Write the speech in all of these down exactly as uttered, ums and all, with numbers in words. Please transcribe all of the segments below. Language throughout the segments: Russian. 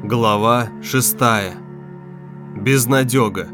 Глава шестая. Безнадега.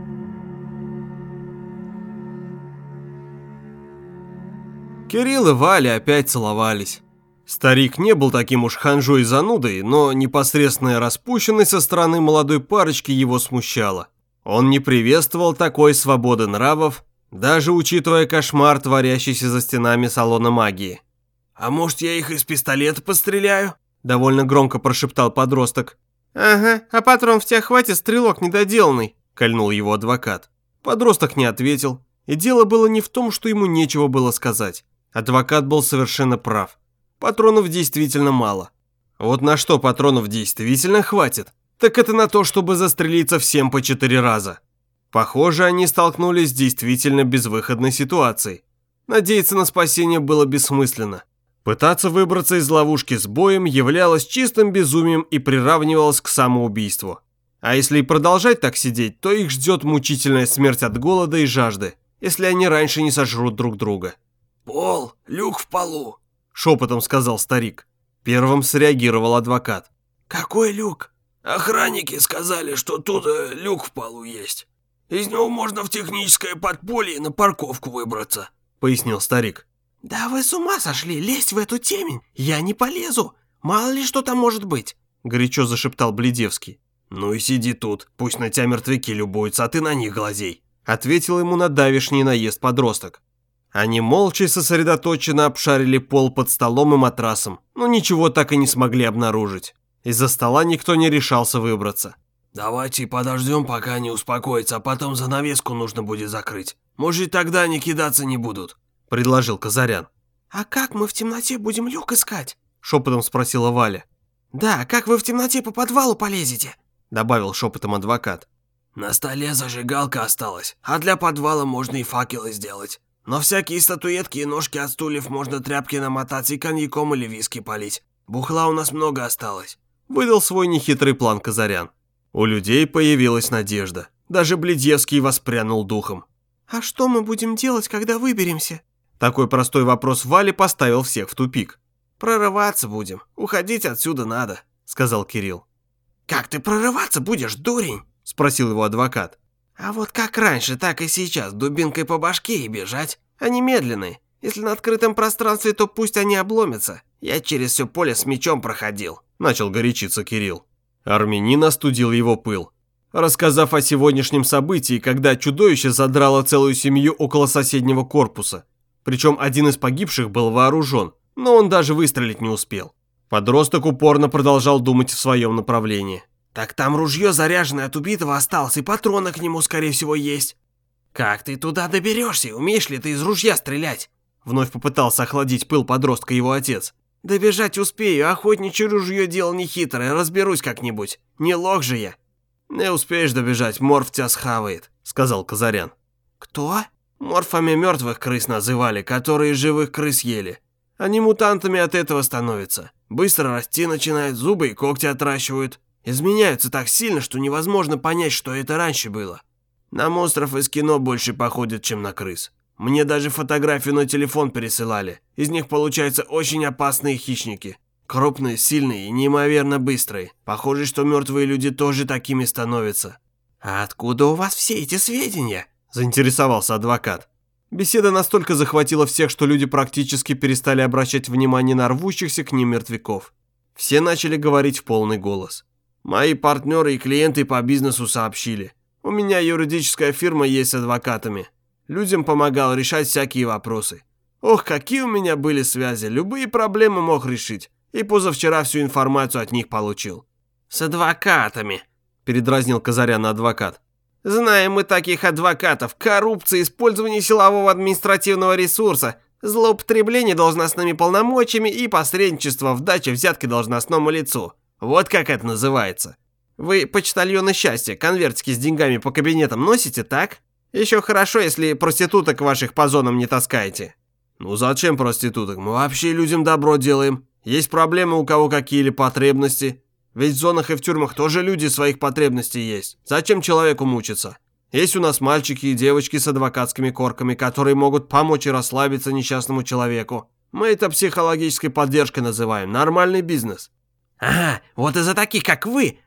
Кирилл и Валя опять целовались. Старик не был таким уж ханжой и занудой, но непосредственная распущенность со стороны молодой парочки его смущала. Он не приветствовал такой свободы нравов, даже учитывая кошмар, творящийся за стенами салона магии. «А может, я их из пистолета постреляю?» – довольно громко прошептал подросток. «Ага, а патрон в тебя хватит, стрелок недоделанный», – кольнул его адвокат. Подросток не ответил, и дело было не в том, что ему нечего было сказать. Адвокат был совершенно прав. Патронов действительно мало. Вот на что патронов действительно хватит, так это на то, чтобы застрелиться всем по четыре раза. Похоже, они столкнулись с действительно безвыходной ситуацией. Надеяться на спасение было бессмысленно. Пытаться выбраться из ловушки с боем являлось чистым безумием и приравнивалось к самоубийству. А если и продолжать так сидеть, то их ждет мучительная смерть от голода и жажды, если они раньше не сожрут друг друга. «Пол, люк в полу», – шепотом сказал старик. Первым среагировал адвокат. «Какой люк?» «Охранники сказали, что тут э, люк в полу есть. Из него можно в техническое подполье на парковку выбраться», – пояснил старик. «Да вы с ума сошли, лезть в эту темень! Я не полезу! Мало ли что там может быть!» Горячо зашептал Бледевский. «Ну и сиди тут, пусть на тебя мертвяки любуются, а ты на них глазей», ответил ему на давешний наезд подросток. Они молча и сосредоточенно обшарили пол под столом и матрасом, но ничего так и не смогли обнаружить. Из-за стола никто не решался выбраться. «Давайте подождем, пока они успокоятся, а потом занавеску нужно будет закрыть. Может, тогда они кидаться не будут», – предложил Казарян. «А как мы в темноте будем люк искать?» – шепотом спросила Валя. «Да, как вы в темноте по подвалу полезете?» – добавил шепотом адвокат. «На столе зажигалка осталась, а для подвала можно и факелы сделать. Но всякие статуэтки и ножки от стульев можно тряпки намотать и коньяком или виски полить. Бухла у нас много осталось», – выдал свой нехитрый план Казарян. У людей появилась надежда. Даже Бледевский воспрянул духом. «А что мы будем делать, когда выберемся?» Такой простой вопрос Вали поставил всех в тупик. «Прорываться будем. Уходить отсюда надо», — сказал Кирилл. «Как ты прорываться будешь, дурень?» — спросил его адвокат. «А вот как раньше, так и сейчас, дубинкой по башке и бежать. Они медленные. Если на открытом пространстве, то пусть они обломятся. Я через все поле с мечом проходил», — начал горячиться Кирилл. Армянин остудил его пыл. Рассказав о сегодняшнем событии, когда чудовище задрало целую семью около соседнего корпуса. Причем один из погибших был вооружен, но он даже выстрелить не успел. Подросток упорно продолжал думать в своем направлении. «Так там ружье, заряженное от убитого, осталось, и патроны к нему, скорее всего, есть. Как ты туда доберешься? Умеешь ли ты из ружья стрелять?» Вновь попытался охладить пыл подростка его отец. «Добежать успею, охотничье ружье дело нехитрое, разберусь как-нибудь. Не лох же я». «Не успеешь добежать, Морф тебя схавает», — сказал Казарян. «Кто?» «Морфами мертвых крыс называли, которые живых крыс ели. Они мутантами от этого становятся. Быстро расти начинают, зубы и когти отращивают. Изменяются так сильно, что невозможно понять, что это раньше было. На монстров из кино больше походят, чем на крыс. Мне даже фотографию на телефон пересылали. Из них получаются очень опасные хищники. Крупные, сильные и неимоверно быстрые. Похоже, что мертвые люди тоже такими становятся». «А откуда у вас все эти сведения?» – заинтересовался адвокат. Беседа настолько захватила всех, что люди практически перестали обращать внимание на рвущихся к ним мертвяков. Все начали говорить в полный голос. «Мои партнеры и клиенты по бизнесу сообщили. У меня юридическая фирма есть с адвокатами. Людям помогал решать всякие вопросы. Ох, какие у меня были связи, любые проблемы мог решить. И позавчера всю информацию от них получил». «С адвокатами», – передразнил Казаряна адвокат. «Знаем мы таких адвокатов. Коррупция, использование силового административного ресурса, злоупотребление должностными полномочиями и посредничество в даче взятки должностному лицу. Вот как это называется. Вы почтальоны счастья, конвертики с деньгами по кабинетам носите, так? Еще хорошо, если проституток ваших по зонам не таскаете». «Ну зачем проституток? Мы вообще людям добро делаем. Есть проблемы у кого какие или потребности. Ведь в зонах и в тюрьмах тоже люди своих потребностей есть. Зачем человеку мучиться? Есть у нас мальчики и девочки с адвокатскими корками, которые могут помочь и расслабиться несчастному человеку. Мы это психологической поддержкой называем. Нормальный бизнес». «Ага, вот из-за таких, как вы,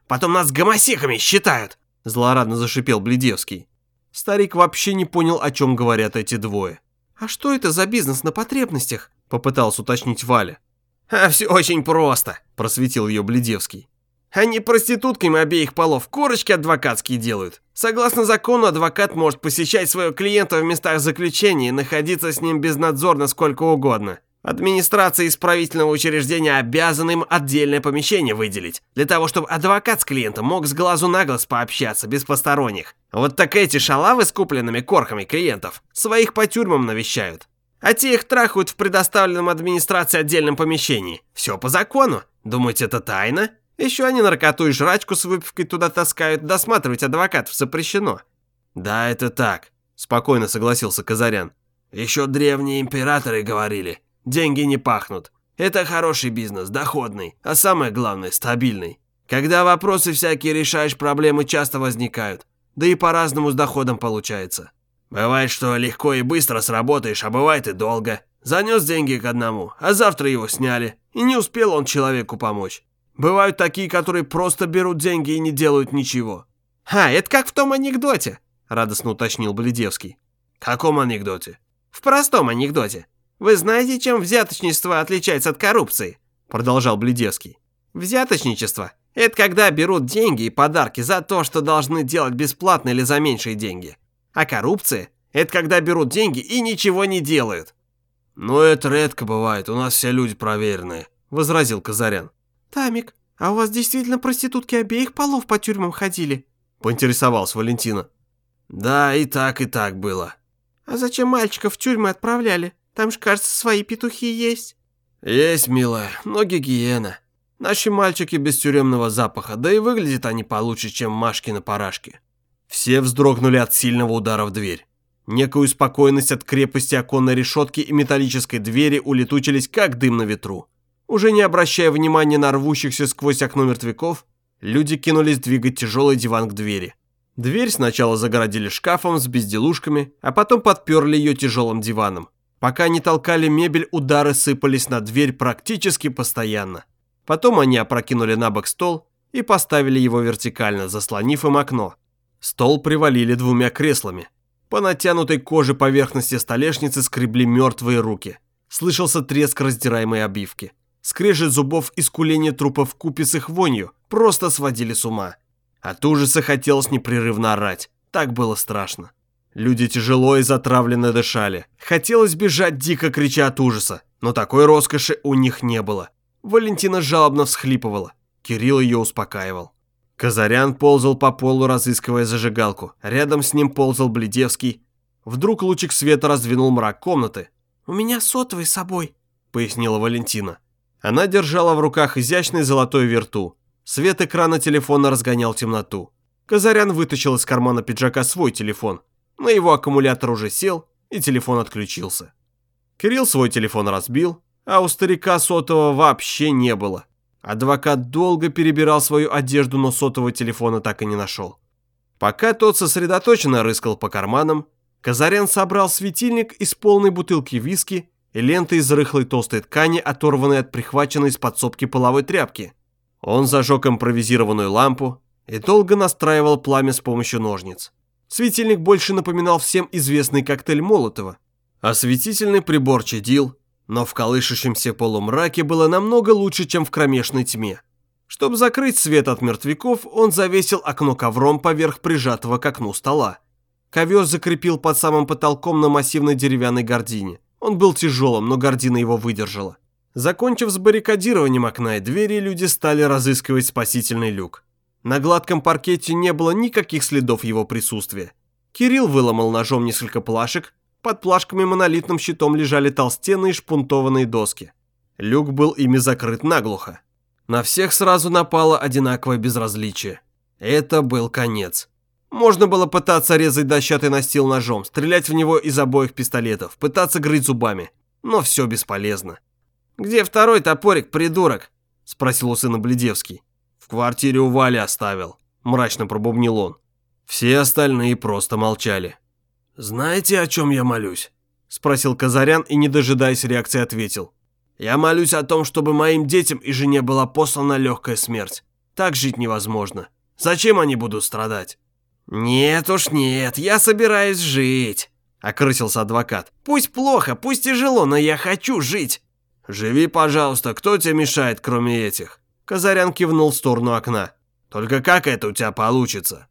Потом нас гомосеками считают!» Злорадно зашипел Бледевский. Старик вообще не понял, о чем говорят эти двое. «А что это за бизнес на потребностях?» Попытался уточнить Валя. «А все очень просто», просветил ее Бледевский. «Они проститутками обеих полов корочки адвокатские делают. Согласно закону, адвокат может посещать своего клиента в местах заключения и находиться с ним безнадзорно сколько угодно. Администрация исправительного учреждения обязана им отдельное помещение выделить, для того, чтобы адвокат с клиентом мог с глазу на глаз пообщаться без посторонних. Вот так эти шалавы с купленными корками клиентов своих по тюрьмам навещают. А те их трахают в предоставленном администрации отдельном помещении. Все по закону. Думаете, это тайна? Еще они наркоту и жрачку с выпивкой туда таскают, досматривать адвокатов запрещено». «Да, это так», – спокойно согласился Казарян. «Еще древние императоры говорили, деньги не пахнут. Это хороший бизнес, доходный, а самое главное – стабильный. Когда вопросы всякие решаешь, проблемы часто возникают. Да и по-разному с доходом получается. Бывает, что легко и быстро сработаешь, а бывает и долго. Занес деньги к одному, а завтра его сняли, и не успел он человеку помочь. Бывают такие, которые просто берут деньги и не делают ничего». «А, это как в том анекдоте», – радостно уточнил Бледевский. «В каком анекдоте?» «В простом анекдоте. Вы знаете, чем взяточничество отличается от коррупции?» – продолжал Бледевский. «Взяточничество – это когда берут деньги и подарки за то, что должны делать бесплатно или за меньшие деньги. А коррупция – это когда берут деньги и ничего не делают». «Ну, это редко бывает, у нас все люди проверенные», – возразил Казарян. «Тамик, а у вас действительно проститутки обеих полов по тюрьмам ходили?» – поинтересовалась Валентина. «Да, и так, и так было». «А зачем мальчиков в тюрьмы отправляли? Там же, кажется, свои петухи есть». «Есть, милая, но гигиена. Наши мальчики без тюремного запаха, да и выглядят они получше, чем Машкины парашки». Все вздрогнули от сильного удара в дверь. Некую спокойность от крепости оконной решетки и металлической двери улетучились, как дым на ветру. Уже не обращая внимания на рвущихся сквозь окно мертвяков, люди кинулись двигать тяжелый диван к двери. Дверь сначала загородили шкафом с безделушками, а потом подперли ее тяжелым диваном. Пока они толкали мебель, удары сыпались на дверь практически постоянно. Потом они опрокинули на бок стол и поставили его вертикально, заслонив им окно. Стол привалили двумя креслами. По натянутой коже поверхности столешницы скребли мертвые руки. Слышался треск раздираемой обивки. Скрежет зубов и скуление трупов вкупе с их вонью просто сводили с ума. От ужаса хотелось непрерывно орать. Так было страшно. Люди тяжело и затравленно дышали. Хотелось бежать, дико крича от ужаса, но такой роскоши у них не было. Валентина жалобно всхлипывала. Кирилл ее успокаивал. Казарян ползал по полу, разыскивая зажигалку. Рядом с ним ползал Бледевский. Вдруг лучик света раздвинул мрак комнаты. «У меня сотовый с собой», — пояснила Валентина. Она держала в руках изящный золотой верту. Свет экрана телефона разгонял темноту. Казарян вытащил из кармана пиджака свой телефон. Но его аккумулятор уже сел, и телефон отключился. Кирилл свой телефон разбил, а у старика сотового вообще не было. Адвокат долго перебирал свою одежду, но сотового телефона так и не нашел. Пока тот сосредоточенно рыскал по карманам, Казарян собрал светильник из полной бутылки виски и ленты из рыхлой толстой ткани, оторванной от прихваченной из подсобки половой тряпки. Он зажег импровизированную лампу и долго настраивал пламя с помощью ножниц. Светильник больше напоминал всем известный коктейль Молотова. Осветительный прибор чадил, но в колышущемся полумраке было намного лучше, чем в кромешной тьме. Чтобы закрыть свет от мертвяков, он завесил окно ковром поверх прижатого к окну стола. Ковер закрепил под самым потолком на массивной деревянной гардине. Он был тяжелым, но гардина его выдержала. Закончив с баррикадированием окна и двери, люди стали разыскивать спасительный люк. На гладком паркете не было никаких следов его присутствия. Кирилл выломал ножом несколько плашек. Под плашками монолитным щитом лежали толстенные шпунтованные доски. Люк был ими закрыт наглухо. На всех сразу напало одинаковое безразличие. Это был конец. Можно было пытаться резать дощатый настил ножом, стрелять в него из обоих пистолетов, пытаться грызть зубами. Но все бесполезно. «Где второй топорик, придурок?» – спросил у сына Бледевский. «В квартире у Вали оставил», – мрачно пробубнил он. Все остальные просто молчали. «Знаете, о чем я молюсь?» – спросил Казарян и, не дожидаясь реакции, ответил. «Я молюсь о том, чтобы моим детям и жене была послана легкая смерть. Так жить невозможно. Зачем они будут страдать? Нет уж нет, я собираюсь жить, окрысился адвокат. Пусть плохо, пусть тяжело, но я хочу жить. Живи, пожалуйста, кто тебе мешает, кроме этих? Казарян кивнул в сторону окна. Только как это у тебя получится?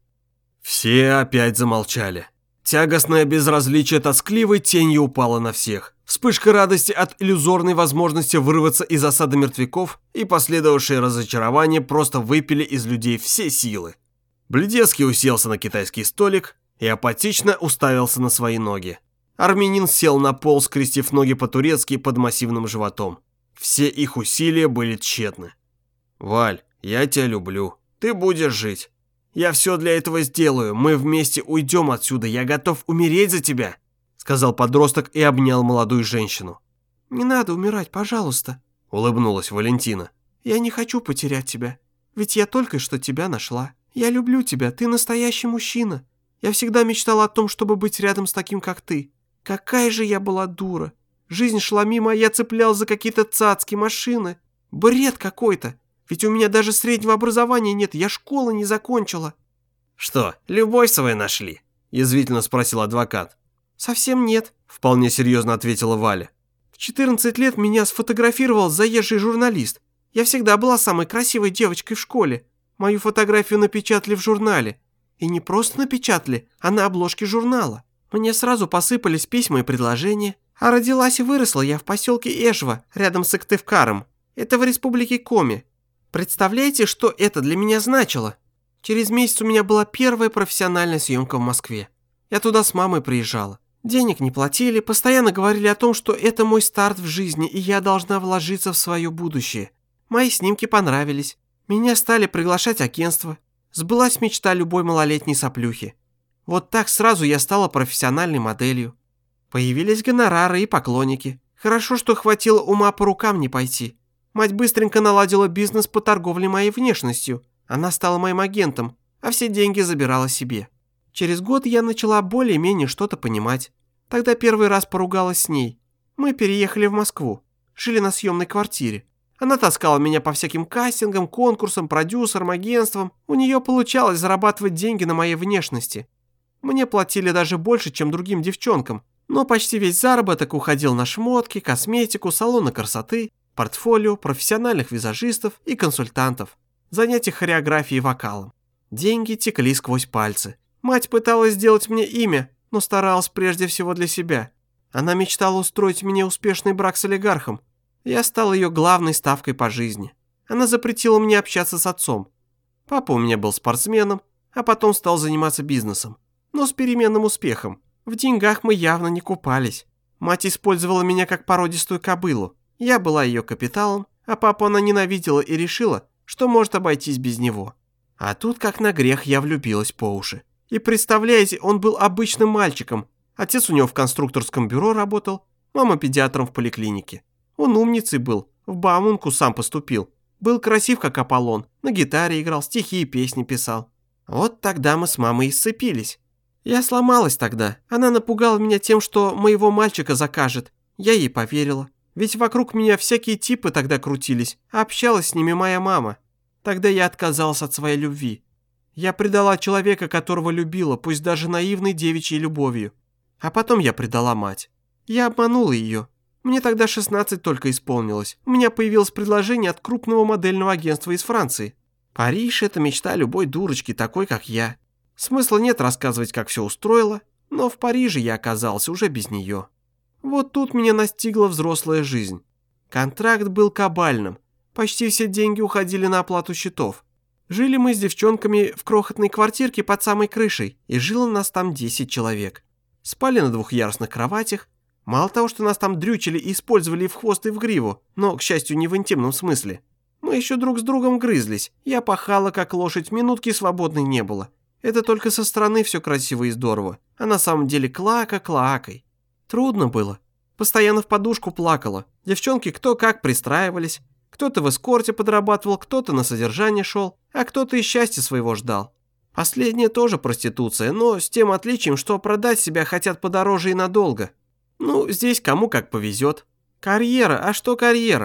Все опять замолчали. Тягостное безразличие тоскливой тенью упало на всех. Вспышка радости от иллюзорной возможности вырваться из осады мертвяков и последовавшее разочарование просто выпили из людей все силы. Бледецкий уселся на китайский столик и апатично уставился на свои ноги. Армянин сел на пол, скрестив ноги по-турецки под массивным животом. Все их усилия были тщетны. «Валь, я тебя люблю. Ты будешь жить. Я все для этого сделаю. Мы вместе уйдем отсюда. Я готов умереть за тебя», — сказал подросток и обнял молодую женщину. «Не надо умирать, пожалуйста», — улыбнулась Валентина. «Я не хочу потерять тебя. Ведь я только что тебя нашла. Я люблю тебя. Ты настоящий мужчина. Я всегда мечтала о том, чтобы быть рядом с таким, как ты. Какая же я была дура. Жизнь шла мимо, а я цеплял за какие-то цацки, машины. Бред какой-то. Ведь у меня даже среднего образования нет, я школы не закончила». «Что, любовь свою нашли?» – язвительно спросил адвокат. «Совсем нет», – вполне серьезно ответила Валя. «В четырнадцать лет меня сфотографировал заезжий журналист. Я всегда была самой красивой девочкой в школе. Мою фотографию напечатали в журнале. И не просто напечатали, а на обложке журнала. Мне сразу посыпались письма и предложения. А родилась и выросла я в поселке Эшва, рядом с Сыктывкаром. Это в республике Коми. Представляете, что это для меня значило? Через месяц у меня была первая профессиональная съемка в Москве. Я туда с мамой приезжала. Денег не платили, постоянно говорили о том, что это мой старт в жизни, и я должна вложиться в свое будущее. Мои снимки понравились. Меня стали приглашать агентства. Сбылась мечта любой малолетней соплюхи. Вот так сразу я стала профессиональной моделью. Появились гонорары и поклонники. Хорошо, что хватило ума по рукам не пойти. Мать быстренько наладила бизнес по торговле моей внешностью. Она стала моим агентом, а все деньги забирала себе. Через год я начала более-менее что-то понимать. Тогда первый раз поругалась с ней. Мы переехали в Москву. Жили на съемной квартире. Она таскала меня по всяким кастингам, конкурсам, продюсерам, агентствам. У нее получалось зарабатывать деньги на моей внешности. Мне платили даже больше, чем другим девчонкам. Но почти весь заработок уходил на шмотки, косметику, салоны красоты, портфолио, профессиональных визажистов и консультантов, занятия хореографией и вокалом. Деньги текли сквозь пальцы. Мать пыталась сделать мне имя, но старалась прежде всего для себя. Она мечтала устроить мне успешный брак с олигархом. Я стал ее главной ставкой по жизни. Она запретила мне общаться с отцом. Папа у меня был спортсменом, а потом стал заниматься бизнесом. Но с переменным успехом. В деньгах мы явно не купались. Мать использовала меня как породистую кобылу. Я была ее капиталом, а папу она ненавидела и решила, что может обойтись без него. А тут, как на грех, я влюбилась по уши. И представляете, он был обычным мальчиком. Отец у него в конструкторском бюро работал, мама педиатром в поликлинике. Он умницей был, в Бауманку сам поступил. Был красив, как Аполлон, на гитаре играл, стихи и песни писал. Вот тогда мы с мамой и сцепились. Я сломалась тогда. Она напугала меня тем, что моего мальчика закажет. Я ей поверила. Ведь вокруг меня всякие типы тогда крутились, а общалась с ними моя мама. Тогда я отказалась от своей любви. Я предала человека, которого любила, пусть даже наивной девичьей любовью. А потом я предала мать. Я обманула ее. Мне тогда шестнадцать только исполнилось. У меня появилось предложение от крупного модельного агентства из Франции. Париж – это мечта любой дурочки, такой как я. Смысла нет рассказывать, как все устроила, но в Париже я оказался уже без нее. Вот тут меня настигла взрослая жизнь. Контракт был кабальным. Почти все деньги уходили на оплату счетов. Жили мы с девчонками в крохотной квартирке под самой крышей, и жило нас там десять человек. Спали на двухъярусных кроватях. Мало того, что нас там дрючили и использовали и в хвост, и в гриву, но, к счастью, не в интимном смысле. Мы еще друг с другом грызлись. Я пахала, как лошадь, минутки свободной не было. Это только со стороны все красиво и здорово, а на самом деле клака-клакой. Трудно было. Постоянно в подушку плакала. Девчонки кто как пристраивались. Кто-то в эскорте подрабатывал, кто-то на содержание шел, а кто-то и счастья своего ждал. Последнее тоже проституция, но с тем отличием, что продать себя хотят подороже и надолго. Ну, здесь кому как повезет. Карьера, а что карьера?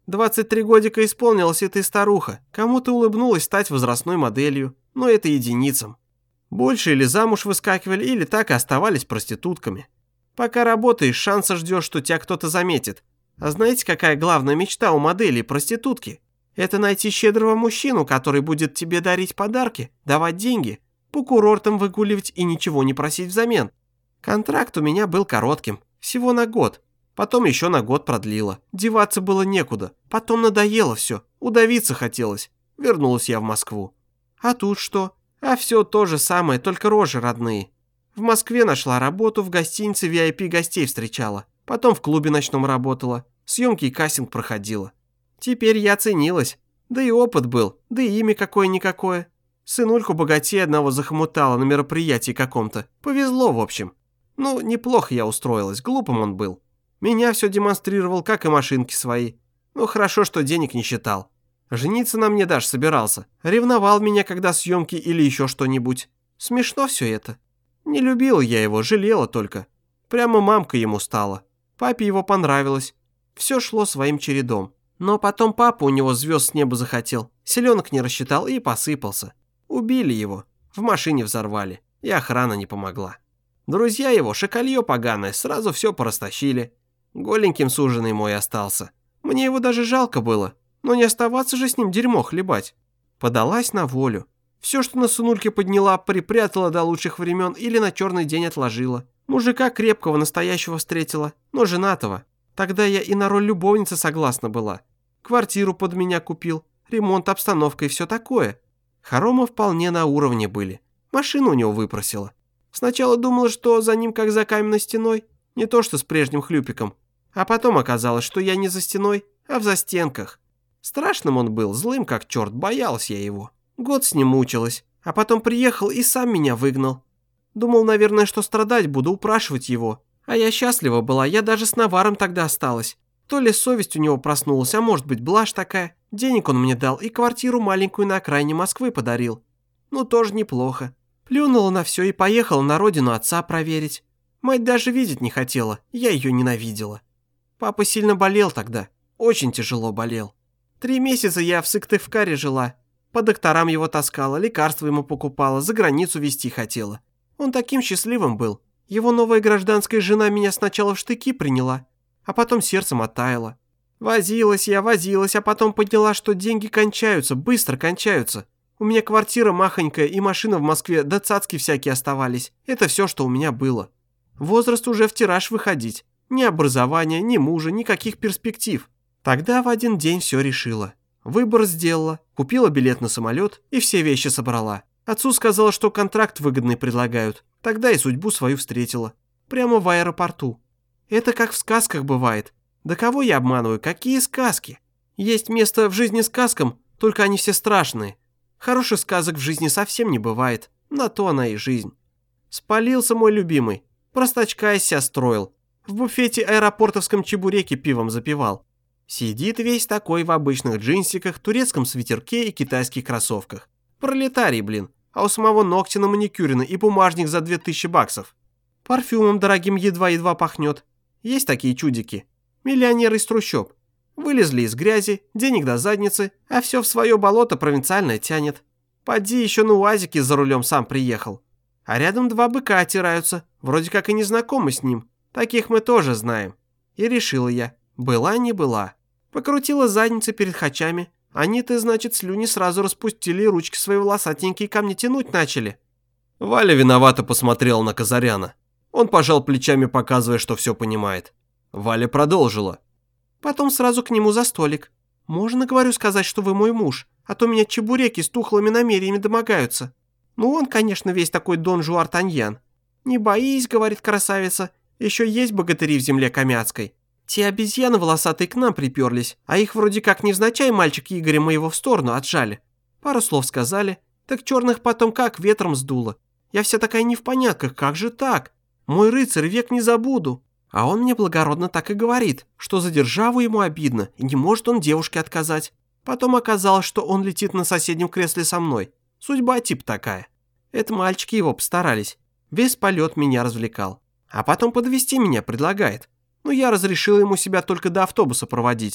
двадцать три годика исполнилось, и ты старуха. Кому-то улыбнулась стать возрастной моделью, но это единицам. Больше или замуж выскакивали, или так и оставались проститутками. Пока работаешь, шанса ждешь, что тебя кто-то заметит. А знаете, какая главная мечта у моделей и проститутки? Это найти щедрого мужчину, который будет тебе дарить подарки, давать деньги, по курортам выгуливать и ничего не просить взамен. Контракт у меня был коротким, всего на год. Потом еще на год продлила. Деваться было некуда. Потом надоело все, удавиться хотелось. Вернулась я в Москву. А тут что? А все то же самое, только рожи родные. В Москве нашла работу, в гостинице ви ай пи гостей встречала. Потом в клубе ночном работала. Съемки и кастинг проходила. Теперь я ценилась. Да и опыт был, да и имя какое-никакое. Сынульку богатей одного захомутала на мероприятии каком-то. Повезло, в общем. Ну, неплохо я устроилась, глупым он был. Меня все демонстрировал, как и машинки свои. Ну, хорошо, что денег не считал. Жениться на мне даже собирался. Ревновал меня, когда съемки или еще что-нибудь. Смешно все это. Не любила я его, жалела только. Прямо мамка ему стала. Папе его понравилось. Все шло своим чередом. Но потом папа у него звезд с неба захотел, селенок не рассчитал и посыпался. Убили его, в машине взорвали, и охрана не помогла. Друзья его, шакалье поганое, сразу все порастащили. Голеньким суженый мой остался. Мне его даже жалко было, но не оставаться же с ним дерьмо хлебать. Подалась на волю. Все, что на сынульке подняла, припрятала до лучших времен или на черный день отложила. Мужика крепкого настоящего встретила, но женатого. Тогда я и на роль любовницы согласна была. Квартиру под меня купил, ремонт, обстановка и все такое. Хоромы вполне на уровне были. Машину у него выпросила. Сначала думала, что за ним как за каменной стеной, не то что с прежним хлюпиком. А потом оказалось, что я не за стеной, а в застенках. Страшным он был, злым как черт, боялась я его. Год с ним мучилась, а потом приехал и сам меня выгнал. Думал, наверное, что страдать буду, упрашивать его. А я счастлива была, я даже с наваром тогда осталась. То ли совесть у него проснулась, а может быть блажь такая. Денег он мне дал и квартиру маленькую на окраине Москвы подарил. Ну, тоже неплохо. Плюнула на все и поехала на родину отца проверить. Мать даже видеть не хотела, я ее ненавидела. Папа сильно болел тогда, очень тяжело болел. Три месяца я в Сыктывкаре жила. По докторам его таскала, лекарства ему покупала, за границу везти хотела. Он таким счастливым был. Его новая гражданская жена меня сначала в штыки приняла, а потом сердцем оттаяла. Возилась я, возилась, а потом поняла, что деньги кончаются, быстро кончаются. У меня квартира махонькая и машина в Москве, да цацки всякие оставались. Это все, что у меня было. Возраст уже в тираж выходить. Ни образования, ни мужа, никаких перспектив. Тогда в один день все решила. Выбор сделала, купила билет на самолет и все вещи собрала. Отцу сказала, что контракт выгодный предлагают. Тогда и судьбу свою встретила. Прямо в аэропорту. Это как в сказках бывает. Да кого я обманываю? Какие сказки? Есть место в жизни сказкам, только они все страшные. Хороших сказок в жизни совсем не бывает. На то она и жизнь. Спалился мой любимый. Простачка из себя строил. В буфете аэропортовском чебуреки пивом запивал. Сидит весь такой в обычных джинсиках, турецком свитерке и китайских кроссовках. Пролетарий, блин. А у самого ногти на маникюрины и бумажник за две тысячи баксов. Парфюмом дорогим едва-едва пахнет. Есть такие чудики. Миллионеры из трущоб. Вылезли из грязи, денег до задницы, а все в свое болото провинциальное тянет. Поди еще на УАЗике за рулем сам приехал. А рядом два быка отираются, вроде как и не знакомы с ним. Таких мы тоже знаем. И решила я, была не была. Покрутила задницей перед хачами. Они-то, значит, слюни сразу распустили и ручки свои волосатенькие ко мне тянуть начали. Валя виновато посмотрела на Казаряна. Он пожал плечами, показывая, что все понимает. Валя продолжила. Потом сразу к нему за столик. Можно, говорю, сказать, что вы мой муж, а то меня чебуреки с тухлыми намерениями домогаются. Ну, он, конечно, весь такой Дон Жуартаньян. Не боись, говорит красавица, еще есть богатыри в земле камяцкой. Те обезьяны волосатые к нам приперлись, а их вроде как невзначай мальчик Игоря моего в сторону отжали. Пару слов сказали, так черных потом как ветром сдуло. Я вся такая не в понятках, как же так? Мой рыцарь век не забуду. А он мне благородно так и говорит, что за державу ему обидно, и не может он девушке отказать. Потом оказалось, что он летит на соседнем кресле со мной. Судьба типа такая. Это мальчики его постарались. Весь полет меня развлекал. А потом подвезти меня предлагает. Но я разрешил ему себя только до автобуса проводить.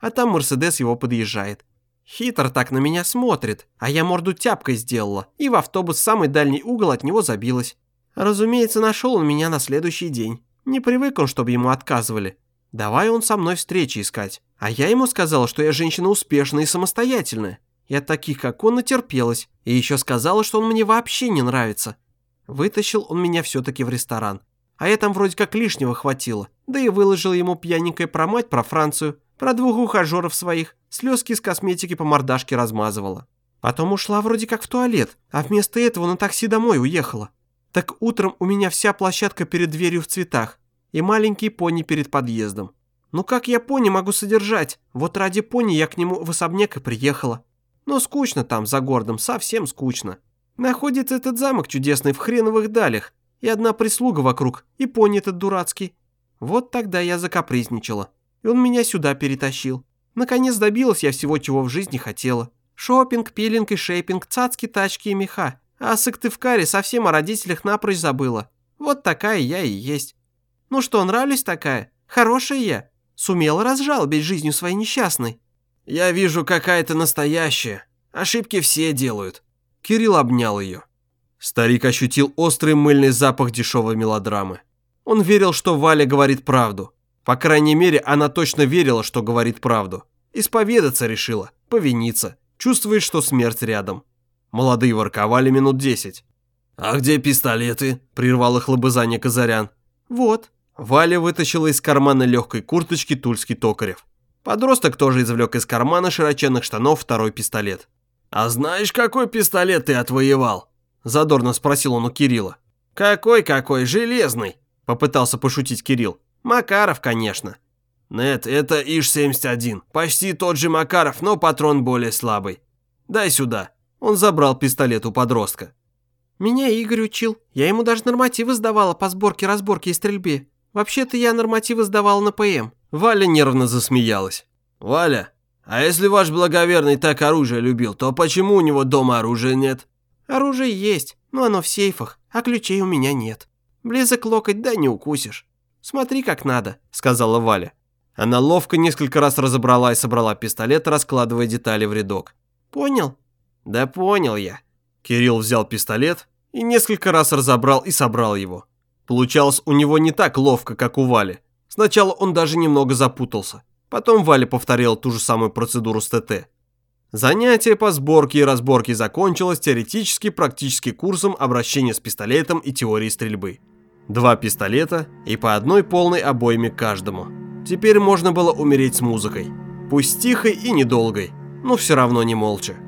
а там Мерседес его подъезжает. Хитро так на меня смотрит, а я морду тяпкой сделала и в автобус в самый дальний угол от него забилась. Разумеется, нашел он меня на следующий день. Не привык он, чтобы ему отказывали. Давай он со мной встречи искать. А я ему сказала, что я женщина успешная и самостоятельная. Я таких, как он, натерпелась. И еще сказала, что он мне вообще не нравится. Вытащил он меня все-таки в ресторан. А я там вроде как лишнего хватило. Да и выложил ему пьяненькое про мать, про Францию, про двух ухажеров своих. Слезки из косметики по мордашке размазывала. Потом ушла вроде как в туалет, а вместо этого на такси домой уехала. Так утром у меня вся площадка перед дверью в цветах. И маленький пони перед подъездом. Ну как я пони могу содержать? Вот ради пони я к нему в особняк и приехала. Но скучно там, за городом, совсем скучно. Находится этот замок чудесный в хреновых далях. И одна прислуга вокруг, и пони этот дурацкий. Вот тогда я закапризничала. И он меня сюда перетащил. Наконец добилась я всего, чего в жизни хотела. Шопинг, пилинг и шейпинг, цацки, тачки и меха. А о Сыктывкаре совсем о родителях напрочь забыла. Вот такая я и есть. Ну что, нравлюсь такая? Хорошая я. Сумела разжалобить жизнью своей несчастной. Я вижу, какая-то настоящая. Ошибки все делают. Кирилл обнял ее. Старик ощутил острый мыльный запах дешевой мелодрамы. Он верил, что Валя говорит правду. По крайней мере, она точно верила, что говорит правду. Исповедаться решила, повиниться. Чувствует, что смерть рядом. Молодые ворковали минут десять. «А где пистолеты?» – прервал их лобызание Казарян. «Вот». Валя вытащила из кармана легкой курточки тульский Токарев. Подросток тоже извлек из кармана широченных штанов второй пистолет. «А знаешь, какой пистолет ты отвоевал?» – задорно спросил он у Кирилла. «Какой-какой, железный?» – попытался пошутить Кирилл. «Макаров, конечно». «Нет, это ИЖ семьдесят один. Почти тот же Макаров, но патрон более слабый. Дай сюда». Он забрал пистолет у подростка. «Меня Игорь учил. Я ему даже нормативы сдавала по сборке, разборке и стрельбе. Вообще-то я нормативы сдавала на ПМ». Валя нервно засмеялась. «Валя, а если ваш благоверный так оружие любил, то почему у него дома оружия нет?» «Оружие есть, но оно в сейфах, а ключей у меня нет. Близок локоть, да не укусишь. Смотри, как надо», — сказала Валя. Она ловко несколько раз разобрала и собрала пистолет, раскладывая детали в рядок. «Понял?» «Да понял я». Кирилл взял пистолет и несколько раз разобрал и собрал его. Получалось у него не так ловко, как у Вали. Сначала он даже немного запутался. Потом Валя повторила ту же самую процедуру с ТТ. Занятие по сборке и разборке закончилось теоретически-практически курсом обращения с пистолетом и теории стрельбы. Два пистолета и по одной полной обойме каждому. Теперь можно было умереть с музыкой. Пусть тихой и недолгой, но все равно не молча.